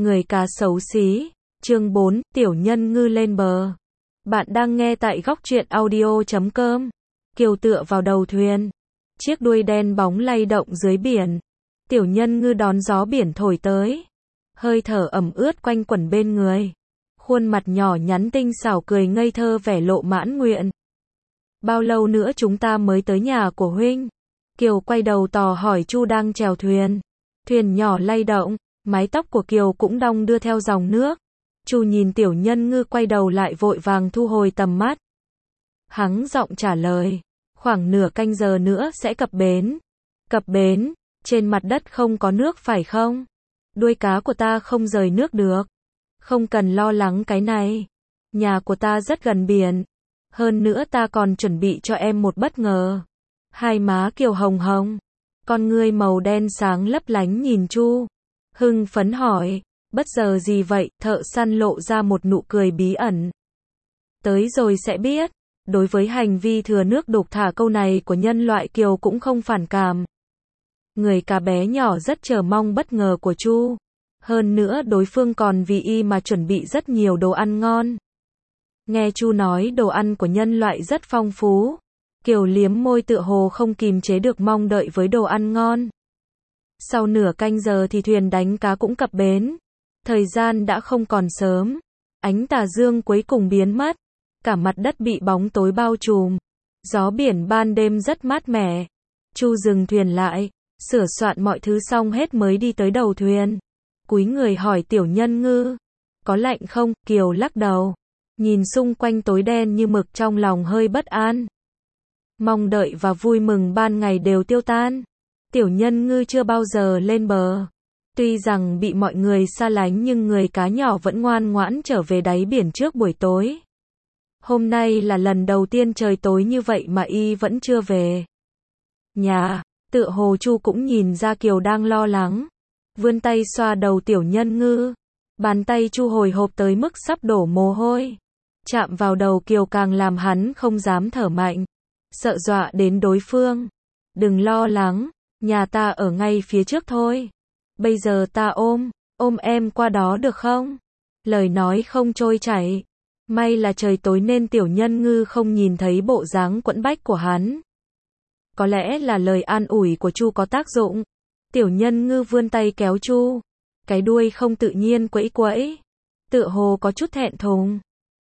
Người cá xấu xí, chương 4, tiểu nhân ngư lên bờ. Bạn đang nghe tại góc truyện audio.com. Kiều tựa vào đầu thuyền. Chiếc đuôi đen bóng lay động dưới biển. Tiểu nhân ngư đón gió biển thổi tới. Hơi thở ẩm ướt quanh quẩn bên người. Khuôn mặt nhỏ nhắn tinh xảo cười ngây thơ vẻ lộ mãn nguyện. Bao lâu nữa chúng ta mới tới nhà của huynh? Kiều quay đầu tò hỏi Chu đang chèo thuyền. Thuyền nhỏ lay động, mái tóc của Kiều cũng đong đưa theo dòng nước. Chu nhìn tiểu nhân ngư quay đầu lại vội vàng thu hồi tầm mắt. Hắng giọng trả lời, khoảng nửa canh giờ nữa sẽ cập bến. Cập bến, trên mặt đất không có nước phải không? Đuôi cá của ta không rời nước được. Không cần lo lắng cái này. Nhà của ta rất gần biển. Hơn nữa ta còn chuẩn bị cho em một bất ngờ. Hai má Kiều hồng hồng. Con ngươi màu đen sáng lấp lánh nhìn Chu. Hưng phấn hỏi, bất giờ gì vậy? Thợ săn lộ ra một nụ cười bí ẩn. Tới rồi sẽ biết. Đối với hành vi thừa nước đục thả câu này của nhân loại Kiều cũng không phản cảm. Người cá bé nhỏ rất chờ mong bất ngờ của Chu. Hơn nữa đối phương còn vì y mà chuẩn bị rất nhiều đồ ăn ngon. Nghe Chu nói đồ ăn của nhân loại rất phong phú. Kiều liếm môi tựa hồ không kìm chế được mong đợi với đồ ăn ngon. Sau nửa canh giờ thì thuyền đánh cá cũng cập bến. Thời gian đã không còn sớm. Ánh tà dương cuối cùng biến mất. Cả mặt đất bị bóng tối bao trùm. Gió biển ban đêm rất mát mẻ. Chu dừng thuyền lại, sửa soạn mọi thứ xong hết mới đi tới đầu thuyền. Cúi người hỏi tiểu nhân ngư, có lạnh không? Kiều lắc đầu. Nhìn xung quanh tối đen như mực trong lòng hơi bất an. Mong đợi và vui mừng ban ngày đều tiêu tan. Tiểu nhân ngư chưa bao giờ lên bờ. Tuy rằng bị mọi người xa lánh nhưng người cá nhỏ vẫn ngoan ngoãn trở về đáy biển trước buổi tối. Hôm nay là lần đầu tiên trời tối như vậy mà y vẫn chưa về. Nhà, tựa hồ Chu cũng nhìn ra Kiều đang lo lắng. Vươn tay xoa đầu tiểu nhân ngư. Bàn tay Chu hồi hộp tới mức sắp đổ mồ hôi. Chạm vào đầu Kiều càng làm hắn không dám thở mạnh. Sợ dọa đến đối phương. Đừng lo lắng, nhà ta ở ngay phía trước thôi. Bây giờ ta ôm em qua đó được không? Lời nói không trôi chảy. May là trời tối nên tiểu nhân ngư không nhìn thấy bộ dáng quẫn bách của hắn. Có lẽ là lời an ủi của Chu có tác dụng. Tiểu nhân ngư vươn tay kéo Chu. Cái đuôi không tự nhiên quẫy quẫy. Tựa hồ có chút thẹn thùng.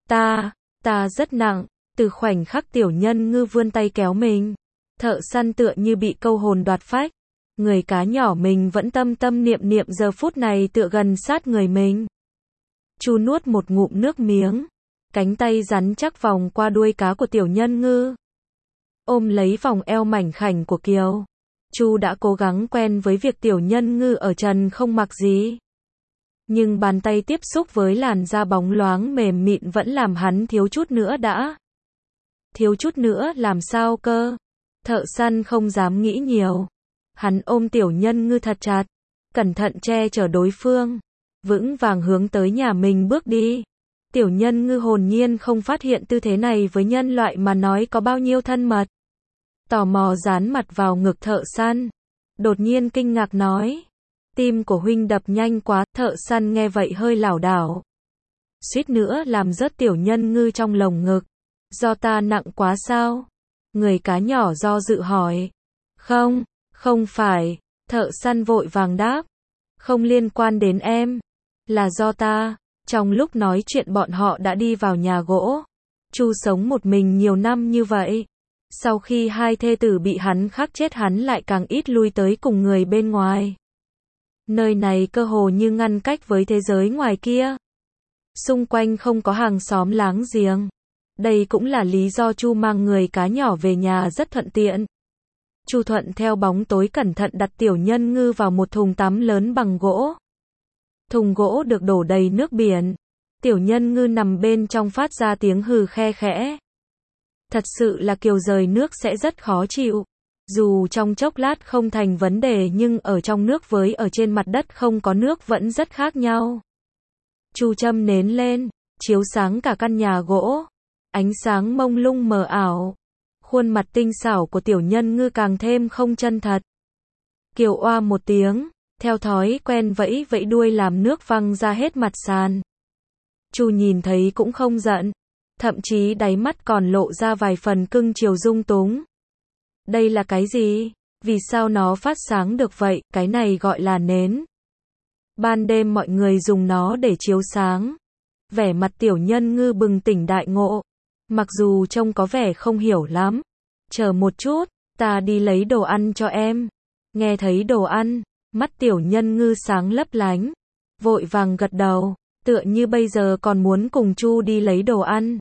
Ta rất nặng. Từ khoảnh khắc tiểu nhân ngư vươn tay kéo mình. Thợ săn tựa như bị câu hồn đoạt phách. Người cá nhỏ mình vẫn tâm tâm niệm niệm giờ phút này tựa gần sát người mình. Chu nuốt một ngụm nước miếng. Cánh tay rắn chắc vòng qua đuôi cá của tiểu nhân ngư. Ôm lấy vòng eo mảnh khảnh của Kiều. Chu đã cố gắng quen với việc tiểu nhân ngư ở trần không mặc gì. Nhưng bàn tay tiếp xúc với làn da bóng loáng mềm mịn vẫn làm hắn thiếu chút nữa đã. Thiếu chút nữa làm sao cơ? Thợ săn không dám nghĩ nhiều. Hắn ôm tiểu nhân ngư thật chặt. Cẩn thận che chở đối phương. Vững vàng hướng tới nhà mình bước đi. Tiểu nhân ngư hồn nhiên không phát hiện tư thế này với nhân loại mà nói có bao nhiêu thân mật. Tò mò dán mặt vào ngực thợ săn. Đột nhiên kinh ngạc nói. Tim của huynh đập nhanh quá. Thợ săn nghe vậy hơi lảo đảo. Suýt nữa làm rớt tiểu nhân ngư trong lồng ngực. Do ta nặng quá sao? Người cá nhỏ do dự hỏi. Không phải. Thợ săn vội vàng đáp. Không liên quan đến em. Là do ta. Trong lúc nói chuyện bọn họ đã đi vào nhà gỗ. Chu sống một mình nhiều năm như vậy. Sau khi hai thê tử bị hắn khắc chết hắn lại càng ít lui tới cùng người bên ngoài. Nơi này cơ hồ như ngăn cách với thế giới ngoài kia. Xung quanh không có hàng xóm láng giềng. Đây cũng là lý do Chu mang người cá nhỏ về nhà rất thuận tiện. Chu thuận theo bóng tối cẩn thận đặt tiểu nhân ngư vào một thùng tắm lớn bằng gỗ. Thùng gỗ được đổ đầy nước biển. Tiểu nhân ngư nằm bên trong phát ra tiếng hừ khe khẽ. Thật sự là Kiều rời nước sẽ rất khó chịu. Dù trong chốc lát không thành vấn đề nhưng ở trong nước với ở trên mặt đất không có nước vẫn rất khác nhau. Chu châm nến lên, chiếu sáng cả căn nhà gỗ. Ánh sáng mông lung mờ ảo. Khuôn mặt tinh xảo của tiểu nhân ngư càng thêm không chân thật. Kiều oa một tiếng. theo thói quen vẫy vẫy đuôi làm nước văng ra hết mặt sàn. Chu nhìn thấy cũng không giận, thậm chí đáy mắt còn lộ ra vài phần cưng chiều dung túng. Đây là cái gì? Vì sao nó phát sáng được vậy? Cái này gọi là nến. Ban đêm mọi người dùng nó để chiếu sáng. Vẻ mặt tiểu nhân ngư bừng tỉnh đại ngộ. Mặc dù trông có vẻ không hiểu lắm. Chờ một chút, ta đi lấy đồ ăn cho em. Nghe thấy đồ ăn, mắt tiểu nhân ngư sáng lấp lánh. Vội vàng gật đầu, tựa như bây giờ còn muốn cùng Chu đi lấy đồ ăn.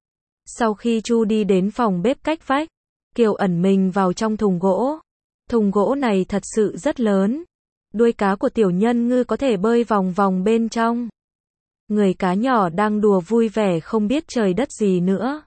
Sau khi Chu đi đến phòng bếp cách vách, Kiều ẩn mình vào trong thùng gỗ. Thùng gỗ này thật sự rất lớn. Đuôi cá của tiểu nhân ngư có thể bơi vòng vòng bên trong. Người cá nhỏ đang đùa vui vẻ không biết trời đất gì nữa.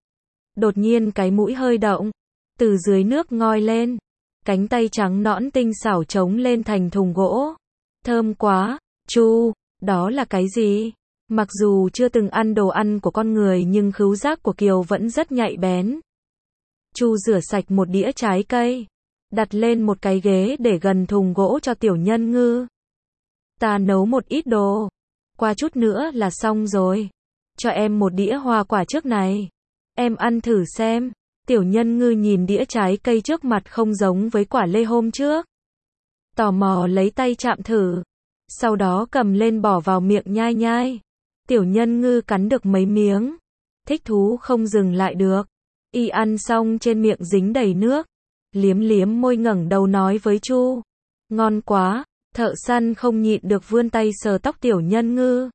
Đột nhiên cái mũi hơi động, từ dưới nước ngoi lên, cánh tay trắng nõn tinh xảo trống lên thành thùng gỗ. Thơm quá, Chu, đó là cái gì? Mặc dù chưa từng ăn đồ ăn của con người nhưng khứu giác của Kiều vẫn rất nhạy bén. Chu rửa sạch một đĩa trái cây, đặt lên một cái ghế để gần thùng gỗ cho tiểu nhân ngư. Ta nấu một ít đồ, qua chút nữa là xong rồi. Cho em một đĩa hoa quả trước này. Em ăn thử xem. Tiểu nhân ngư nhìn đĩa trái cây trước mặt không giống với quả lê hôm trước. Tò mò lấy tay chạm thử. Sau đó cầm lên bỏ vào miệng nhai nhai. Tiểu nhân ngư cắn được mấy miếng. Thích thú không dừng lại được. Y ăn xong trên miệng dính đầy nước. Liếm liếm môi ngẩng đầu nói với Chu. Ngon quá. Thợ săn không nhịn được vươn tay sờ tóc tiểu nhân ngư.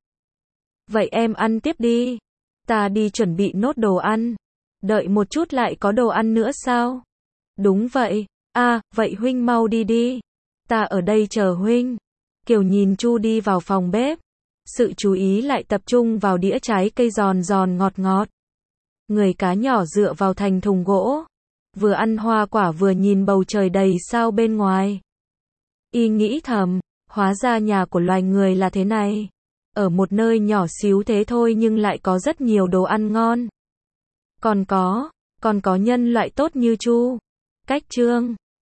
Vậy em ăn tiếp đi. Ta đi chuẩn bị nốt đồ ăn. Đợi một chút lại có đồ ăn nữa sao? Đúng vậy. Vậy huynh mau đi đi. Ta ở đây chờ huynh. Kiều nhìn Chu đi vào phòng bếp. Sự chú ý lại tập trung vào đĩa trái cây giòn giòn ngọt ngọt. Người cá nhỏ dựa vào thành thùng gỗ. Vừa ăn hoa quả vừa nhìn bầu trời đầy sao bên ngoài. Y nghĩ thầm, hóa ra nhà của loài người là thế này. Ở một nơi nhỏ xíu thế thôi nhưng lại có rất nhiều đồ ăn ngon. Còn có nhân loại tốt như Chu. Cách chương